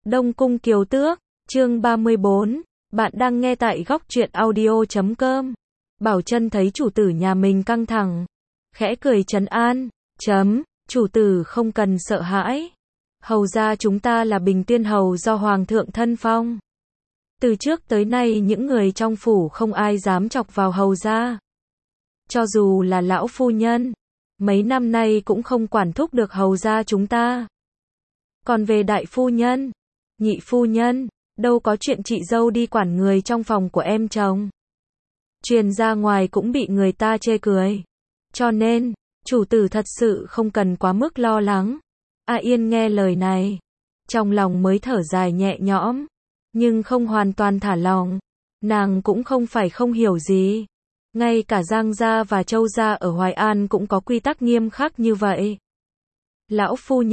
Đông Cung Kiều Tước, chương 34, bạn đang nghe tại góc truyện audio.com. Bảo Trân thấy chủ tử nhà mình căng thẳng, khẽ cười trấn an, chủ tử không cần sợ hãi. Hầu gia chúng ta là Bình Tuyên hầu do Hoàng thượng thân phong. Từ trước tới nay những người trong phủ không ai dám chọc vào hầu gia. Cho dù là lão phu nhân, mấy năm nay cũng không quản thúc được hầu gia chúng ta. Còn về đại phu nhân, nhị phu nhân, đâu có chuyện chị dâu đi quản người trong phòng của em chồng. Truyền ra ngoài cũng bị người ta chê cười. Cho nên, chủ tử thật sự không cần quá mức lo lắng. A Yên nghe lời này, trong lòng mới thở dài nhẹ nhõm, nhưng không hoàn toàn thả lòng. Nàng cũng không phải không hiểu gì. Ngay cả Giang gia và Châu gia ở Hoài An cũng có quy tắc nghiêm khắc như vậy. Lão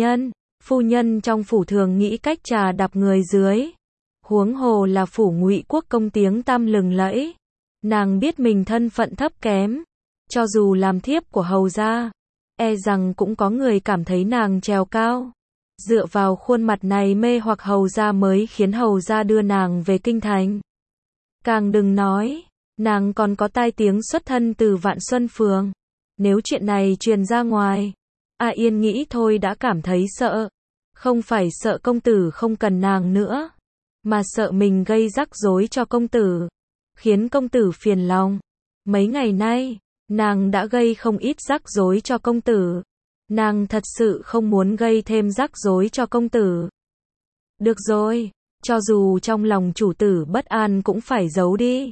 phu nhân trong phủ thường nghĩ cách trà đạp người dưới. Huống hồ là phủ Ngụy Quốc công tiếng tăm lừng lẫy. Nàng biết mình thân phận thấp kém, cho dù làm thiếp của hầu gia, e rằng cũng có người cảm thấy nàng trèo cao. Dựa vào khuôn mặt này mê hoặc hầu gia mới khiến hầu gia đưa nàng về kinh thành. Càng đừng nói, nàng còn có tai tiếng xuất thân từ Vạn Xuân Phường. Nếu chuyện này truyền ra ngoài, A Yên nghĩ thôi đã cảm thấy sợ. Không phải sợ công tử không cần nàng nữa, mà sợ mình gây rắc rối cho công tử, khiến công tử phiền lòng. Mấy ngày nay, nàng đã gây không ít rắc rối cho công tử. Nàng thật sự không muốn gây thêm rắc rối cho công tử. Được rồi, cho dù trong lòng chủ tử bất an cũng phải giấu đi.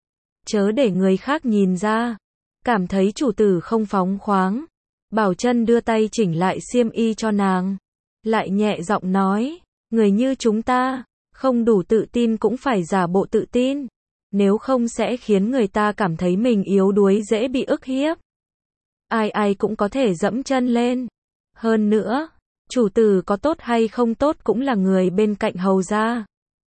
Chớ để người khác nhìn ra. Cảm thấy chủ tử không phóng khoáng, Bảo Trân đưa tay chỉnh lại xiêm y cho nàng. Lại nhẹ giọng nói, người như chúng ta, không đủ tự tin cũng phải giả bộ tự tin. Nếu không sẽ khiến người ta cảm thấy mình yếu đuối dễ bị ức hiếp. Ai ai cũng có thể dẫm chân lên. Hơn nữa, chủ tử có tốt hay không tốt cũng là người bên cạnh hầu gia.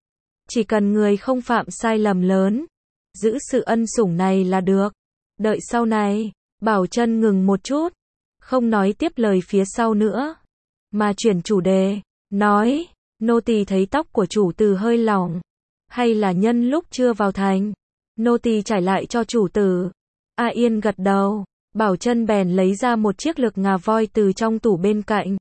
Chỉ cần người không phạm sai lầm lớn, giữ sự ân sủng này là được. Đợi sau này, Bảo Trân ngừng một chút, không nói tiếp lời phía sau nữa, mà chuyển chủ đề, nói, nô tỳ thấy tóc của chủ tử hơi lỏng, hay là nhân lúc chưa vào thành, nô tỳ trải lại cho chủ tử. A Yên gật đầu, Bảo Trân bèn lấy ra một chiếc lược ngà voi từ trong tủ bên cạnh,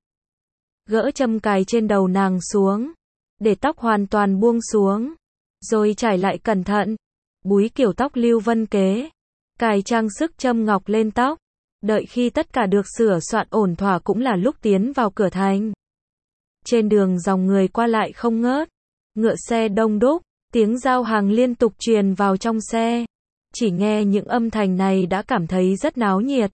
gỡ châm cài trên đầu nàng xuống, để tóc hoàn toàn buông xuống, rồi trải lại cẩn thận, búi kiểu tóc Lưu Vân kế, cài trang sức châm ngọc lên tóc. Đợi khi tất cả được sửa soạn ổn thỏa cũng là lúc tiến vào cửa thành. Trên đường dòng người qua lại không ngớt, ngựa xe đông đúc, tiếng giao hàng liên tục truyền vào trong xe. Chỉ nghe những âm thanh này đã cảm thấy rất náo nhiệt.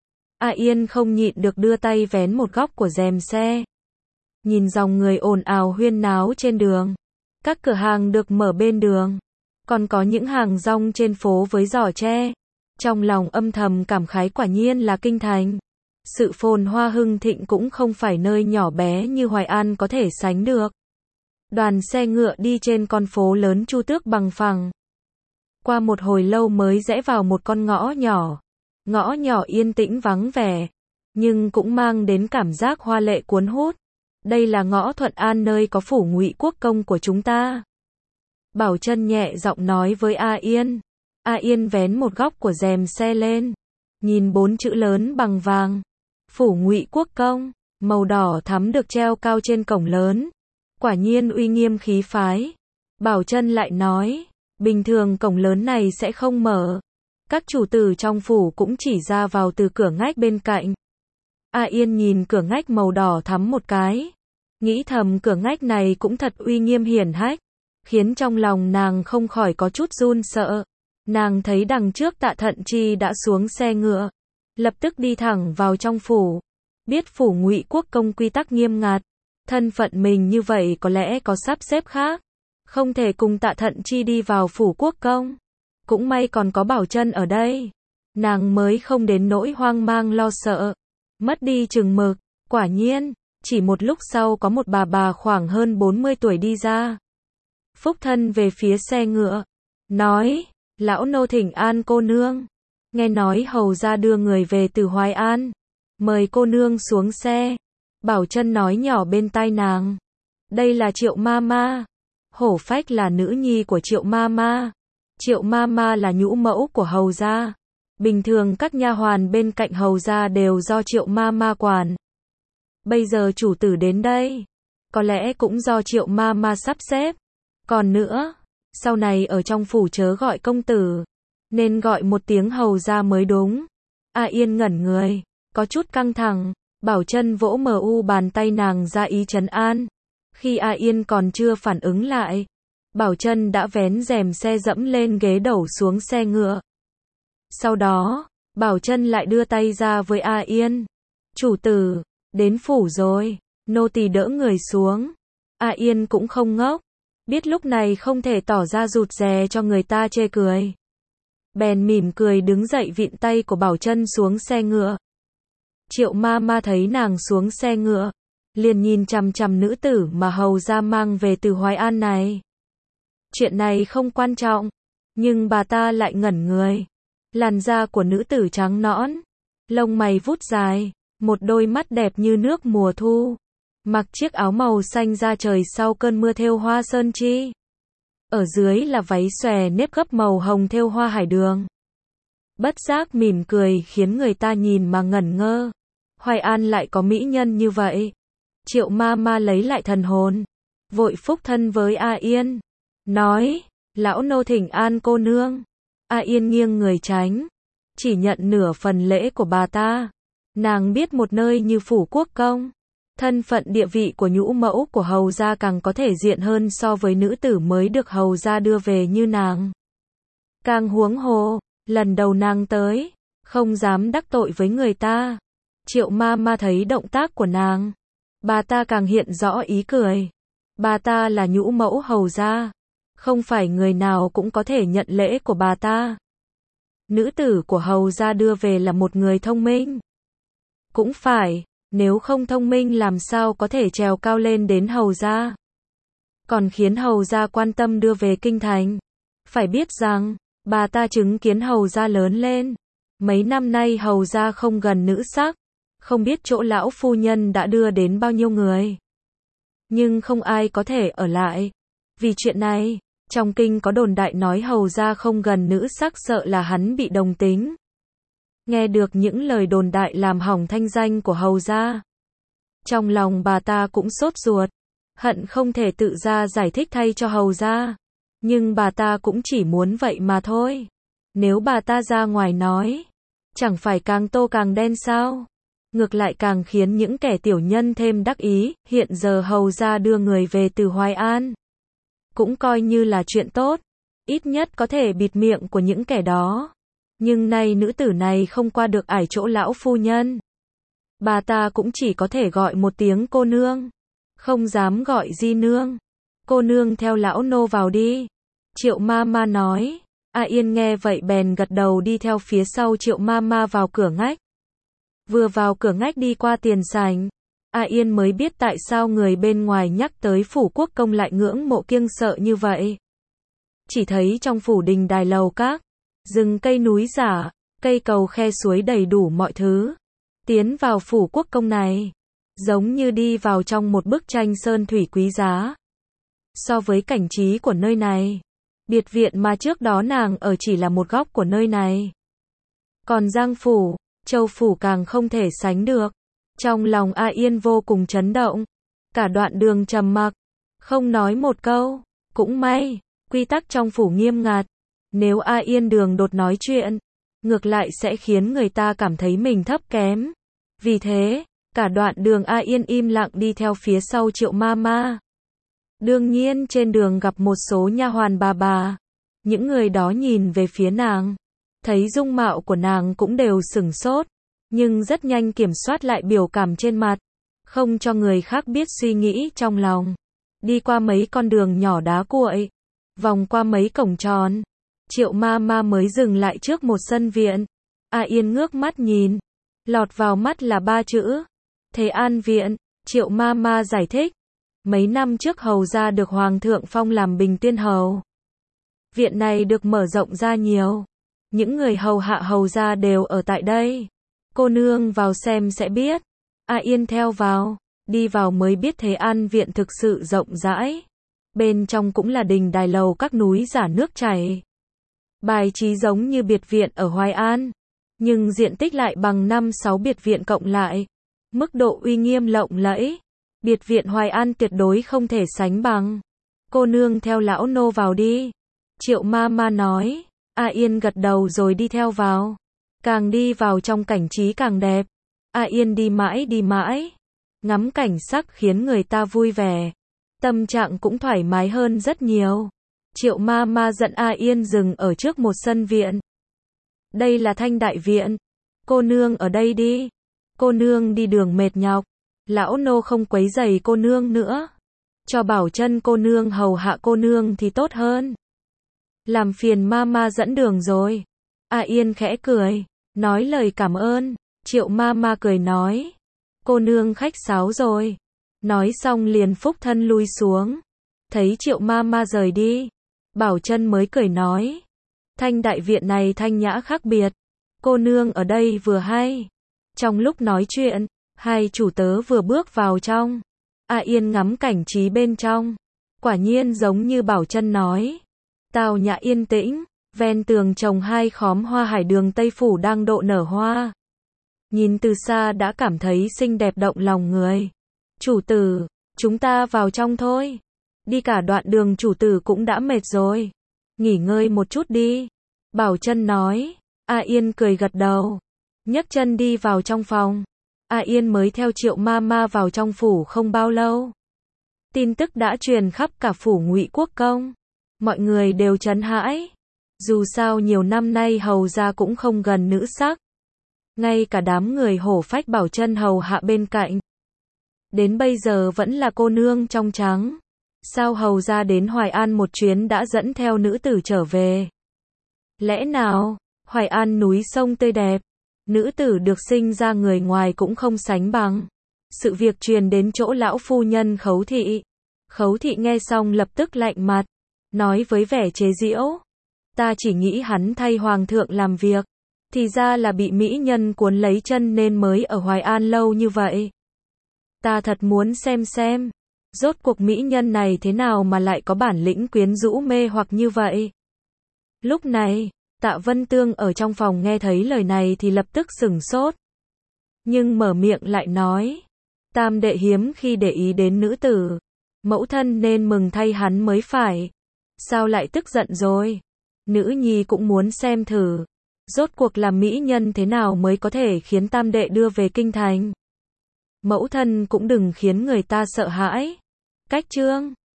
A Yên không nhịn được đưa tay vén một góc của rèm xe. Nhìn dòng người ồn ào huyên náo trên đường. Các cửa hàng được mở bên đường. Còn có những hàng rong trên phố với giỏ tre. Trong lòng âm thầm cảm khái quả nhiên là kinh thành. Sự phồn hoa hưng thịnh cũng không phải nơi nhỏ bé như Hoài An có thể sánh được. Đoàn xe ngựa đi trên con phố lớn Chu Tước bằng phẳng. Qua một hồi lâu mới rẽ vào một con ngõ nhỏ. Ngõ nhỏ yên tĩnh vắng vẻ, nhưng cũng mang đến cảm giác hoa lệ cuốn hút. Đây là ngõ Thuận An nơi có phủ Ngụy Quốc công của chúng ta. Bảo Trân nhẹ giọng nói với A Yên. A Yên vén một góc của rèm xe lên, nhìn 4 chữ lớn bằng vàng, phủ Ngụy Quốc công, màu đỏ thắm được treo cao trên cổng lớn, quả nhiên uy nghiêm khí phái. Bảo Trân lại nói, bình thường cổng lớn này sẽ không mở, các chủ tử trong phủ cũng chỉ ra vào từ cửa ngách bên cạnh. A Yên nhìn cửa ngách màu đỏ thắm một cái, nghĩ thầm cửa ngách này cũng thật uy nghiêm hiển hách, khiến trong lòng nàng không khỏi có chút run sợ. Nàng thấy đằng trước Tạ Thận Chi đã xuống xe ngựa, lập tức đi thẳng vào trong phủ. Biết phủ Ngụy Quốc công quy tắc nghiêm ngặt, thân phận mình như vậy có lẽ có sắp xếp khác, không thể cùng Tạ Thận Chi đi vào phủ quốc công. Cũng may còn có Bảo Trân ở đây, nàng mới không đến nỗi hoang mang lo sợ, mất đi chừng mực. Quả nhiên, chỉ một lúc sau có một bà khoảng hơn 40 tuổi đi ra. Phúc thân về phía xe ngựa, nói, lão nô thỉnh an cô nương, nghe nói hầu gia đưa người về từ Hoài An, mời cô nương xuống xe. Bảo Trân nói nhỏ bên tai nàng, Đây là Triệu Mama. Hổ Phách là nữ nhi của Triệu Mama. Triệu Mama là nhũ mẫu của hầu gia. Bình thường các nha hoàn bên cạnh hầu gia đều do Triệu Mama quản. Bây giờ chủ tử đến đây, có lẽ cũng do Triệu Mama sắp xếp. Còn nữa, sau này ở trong phủ chớ gọi công tử, nên gọi một tiếng hầu gia mới đúng. A Yên ngẩn người, có chút căng thẳng, Bảo Chân vỗ bàn tay nàng ra ý trấn an. Khi A Yên còn chưa phản ứng lại, Bảo Chân đã vén rèm xe dẫm lên ghế đẩu xuống xe ngựa. Sau đó, Bảo Chân lại đưa tay ra với A Yên. Chủ tử, đến phủ rồi, nô tỳ đỡ người xuống. A Yên cũng không ngốc, biết lúc này không thể tỏ ra rụt rè cho người ta chê cười. Bèn mỉm cười đứng dậy vịn tay của Bảo Chân xuống xe ngựa. Triệu Mama thấy nàng xuống xe ngựa, liền nhìn chằm chằm nữ tử mà hầu gia mang về từ Hoài An này. Chuyện này không quan trọng, nhưng bà ta lại ngẩn người. Làn da của nữ tử trắng nõn, lông mày vút dài, một đôi mắt đẹp như nước mùa thu, mặc chiếc áo màu xanh da trời sau cơn mưa thêu hoa sơn chi. Ở dưới là váy xòe nếp gấp màu hồng thêu hoa hải đường. Bất giác mỉm cười khiến người ta nhìn mà ngẩn ngơ. Hoài An lại có mỹ nhân như vậy. Triệu Mama lấy lại thần hồn, vội phúc thân với A Yên, nói, lão nô thỉnh an cô nương. A Yên nghiêng người tránh, chỉ nhận nửa phần lễ của bà ta. Nàng biết một nơi như phủ quốc công, thân phận địa vị của nhũ mẫu của hầu gia càng có thể diện hơn so với nữ tử mới được hầu gia đưa về như nàng. Càng huống hồ, lần đầu nàng tới, không dám đắc tội với người ta. Triệu Mama thấy động tác của nàng, bà ta càng hiện rõ ý cười. Bà ta là nhũ mẫu hầu gia, không phải người nào cũng có thể nhận lễ của bà ta. Nữ tử của hầu gia đưa về là một người thông minh. Cũng phải, nếu không thông minh làm sao có thể trèo cao lên đến hầu gia. Còn khiến hầu gia quan tâm đưa về kinh thành. Phải biết rằng, bà ta chứng kiến hầu gia lớn lên. Mấy năm nay hầu gia không gần nữ sắc, không biết chỗ lão phu nhân đã đưa đến bao nhiêu người. Nhưng không ai có thể ở lại. Vì chuyện này, trong kinh có đồn đại nói hầu gia không gần nữ sắc sợ là hắn bị đồng tính. Nghe được những lời đồn đại làm hỏng thanh danh của hầu gia, trong lòng bà ta cũng sốt ruột, hận không thể tự ra giải thích thay cho hầu gia. Nhưng bà ta cũng chỉ muốn vậy mà thôi. Nếu bà ta ra ngoài nói, chẳng phải càng tô càng đen sao? Ngược lại càng khiến những kẻ tiểu nhân thêm đắc ý. Hiện giờ hầu gia đưa người về từ Hoài An, cũng coi như là chuyện tốt, ít nhất có thể bịt miệng của những kẻ đó. Nhưng nay nữ tử này không qua được ải chỗ lão phu nhân, bà ta cũng chỉ có thể gọi một tiếng cô nương, không dám gọi di nương. Cô nương theo lão nô vào đi, Triệu Mama nói. A Yên nghe vậy bèn gật đầu đi theo phía sau Triệu Mama vào cửa ngách. Vừa vào cửa ngách đi qua tiền sảnh, A Yên mới biết tại sao người bên ngoài nhắc tới phủ quốc công lại ngưỡng mộ kiêng sợ như vậy. Chỉ thấy trong phủ đình đài lầu các, rừng cây núi giả, cây cầu khe suối đầy đủ mọi thứ. Tiến vào phủ quốc công này, giống như đi vào trong một bức tranh sơn thủy quý giá. So với cảnh trí của nơi này, biệt viện mà trước đó nàng ở chỉ là một góc của nơi này. Còn Giang phủ, Châu phủ càng không thể sánh được. Trong lòng A Yên vô cùng chấn động. Cả đoạn đường trầm mặc, không nói một câu. Cũng may, quy tắc trong phủ nghiêm ngặt. Nếu A Yên đường đột nói chuyện, ngược lại sẽ khiến người ta cảm thấy mình thấp kém. Vì thế, cả đoạn đường A Yên im lặng đi theo phía sau Triệu Mama. Đương nhiên trên đường gặp một số nha hoàn bà. Những người đó nhìn về phía nàng, thấy dung mạo của nàng cũng đều sửng sốt, nhưng rất nhanh kiểm soát lại biểu cảm trên mặt, không cho người khác biết suy nghĩ trong lòng. Đi qua mấy con đường nhỏ đá cuội, vòng qua mấy cổng tròn, Triệu Mama mới dừng lại trước một sân viện. A Yên ngước mắt nhìn, lọt vào mắt là 3 chữ: Thế An viện. Triệu Mama giải thích, mấy năm trước hầu gia được hoàng thượng phong làm bình tiên hầu. Viện này được mở rộng ra nhiều, những người hầu hạ hầu gia đều ở tại đây. Cô nương vào xem sẽ biết. A Yên theo vào, đi vào mới biết Thế An viện thực sự rộng rãi. Bên trong cũng là đình đài lầu các núi giả nước chảy. Bài trí giống như biệt viện ở Hoài An, nhưng diện tích lại bằng 5-6 biệt viện cộng lại. Mức độ uy nghiêm lộng lẫy, biệt viện Hoài An tuyệt đối không thể sánh bằng. Cô nương theo lão nô vào đi. Triệu ma ma nói. A Yên gật đầu rồi đi theo vào. Càng đi vào trong cảnh trí càng đẹp. A Yên đi mãi. Ngắm cảnh sắc khiến người ta vui vẻ. Tâm trạng cũng thoải mái hơn rất nhiều. Triệu ma ma dẫn A Yên dừng ở trước một sân viện. Đây là Thanh Đại Viện. Cô nương ở đây đi. Cô nương đi đường mệt nhọc. Lão nô không quấy rầy cô nương nữa. Cho Bảo Chân cô nương hầu hạ cô nương thì tốt hơn. Làm phiền ma ma dẫn đường rồi. A Yên khẽ cười, nói lời cảm ơn. Triệu ma ma cười nói. Cô nương khách sáo rồi. Nói xong liền phúc thân lui xuống. Thấy Triệu ma ma rời đi, Bảo Chân mới cười nói. Thanh Đại Viện này thanh nhã khác biệt. Cô nương ở đây vừa hay. Trong lúc nói chuyện, hai chủ tớ vừa bước vào trong. A Yên ngắm cảnh trí bên trong. Quả nhiên giống như Bảo Chân nói. Tào nhã yên tĩnh, ven tường trồng 2 khóm hoa hải đường Tây Phủ đang độ nở hoa. Nhìn từ xa đã cảm thấy xinh đẹp động lòng người. Chủ tử, chúng ta vào trong thôi. Đi cả đoạn đường chủ tử cũng đã mệt rồi. Nghỉ ngơi một chút đi. Bảo Chân nói. A Yên cười gật đầu. Nhấc chân đi vào trong phòng. A Yên mới theo Triệu ma ma vào trong phủ không bao lâu. Tin tức đã truyền khắp cả phủ Ngụy Quốc Công. Mọi người đều chấn hãi. Dù sao nhiều năm nay hầu gia cũng không gần nữ sắc. Ngay cả đám người hổ phách Bảo Chân hầu hạ bên cạnh. Đến bây giờ vẫn là cô nương trong trắng. Sao hầu gia đến Hoài An một chuyến đã dẫn theo nữ tử trở về? Lẽ nào, Hoài An núi sông tươi đẹp, nữ tử được sinh ra người ngoài cũng không sánh bằng. Sự việc truyền đến chỗ lão phu nhân Khấu Thị. Khấu Thị nghe xong lập tức lạnh mặt, nói với vẻ chế giễu. Ta chỉ nghĩ hắn thay hoàng thượng làm việc, thì ra là bị mỹ nhân cuốn lấy chân nên mới ở Hoài An lâu như vậy. Ta thật muốn xem, rốt cuộc mỹ nhân này thế nào mà lại có bản lĩnh quyến rũ mê hoặc như vậy. Lúc này, Tạ Vân Tương ở trong phòng nghe thấy lời này thì lập tức sửng sốt. Nhưng mở miệng lại nói, tam đệ hiếm khi để ý đến nữ tử, mẫu thân nên mừng thay hắn mới phải. Sao lại tức giận rồi? Nữ nhi cũng muốn xem thử, rốt cuộc là mỹ nhân thế nào mới có thể khiến tam đệ đưa về kinh thành. Mẫu thân cũng đừng khiến người ta sợ hãi. Cách chương